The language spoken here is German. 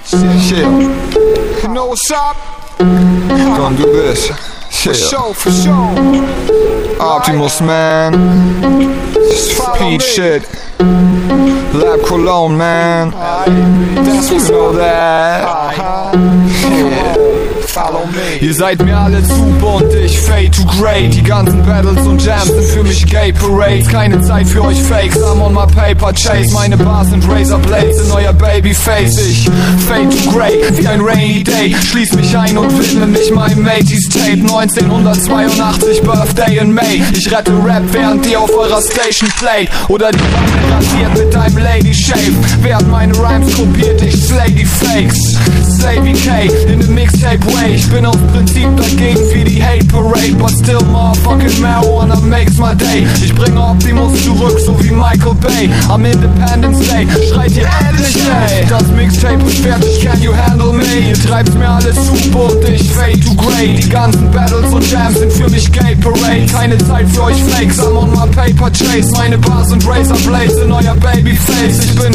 Shit. You know what's up? Gonna do this. Shit. For sure. Optimus, man. Pete shit. Lab Cologne, man. You know that. Ihr seid mir alle super und ich fade to great. Die ganzen Battles und Jams sind für mich Gay Parades. Keine Zeit für euch Fakes, I'm on my paper chase. Meine Bars sind Razor Blades in euer Babyface. Ich fade to grey wie ein Rainy Day. Schließ mich ein und widme mich meinem Mateys Tape. 1982 Birthday in May. Ich rette Rap, während ihr auf eurer Station playt. Oder die Wand rasiert mit deinem Lady Shave. Während meine Rhymes kopiert, ich slay die Fakes. Slavey K in the Mixtape Way. Ich bin auf Prinzip dagegen wie die Hate Parade. But still motherfucking marijuana makes my day. Ich bringe Optimus zurück, so wie Michael Bay. Am Independence Day schreit ihr endlich ey. Das Mixtape ist fertig, can you handle me? Ihr treibt's mir alles super und ich fade to grey. Die ganzen Battles und Jams sind für mich Gay Parade. Keine Zeit für euch Fakes, I'm on my paper chase. Meine Bars sind Razor Blades in euer Babyface. Ich bin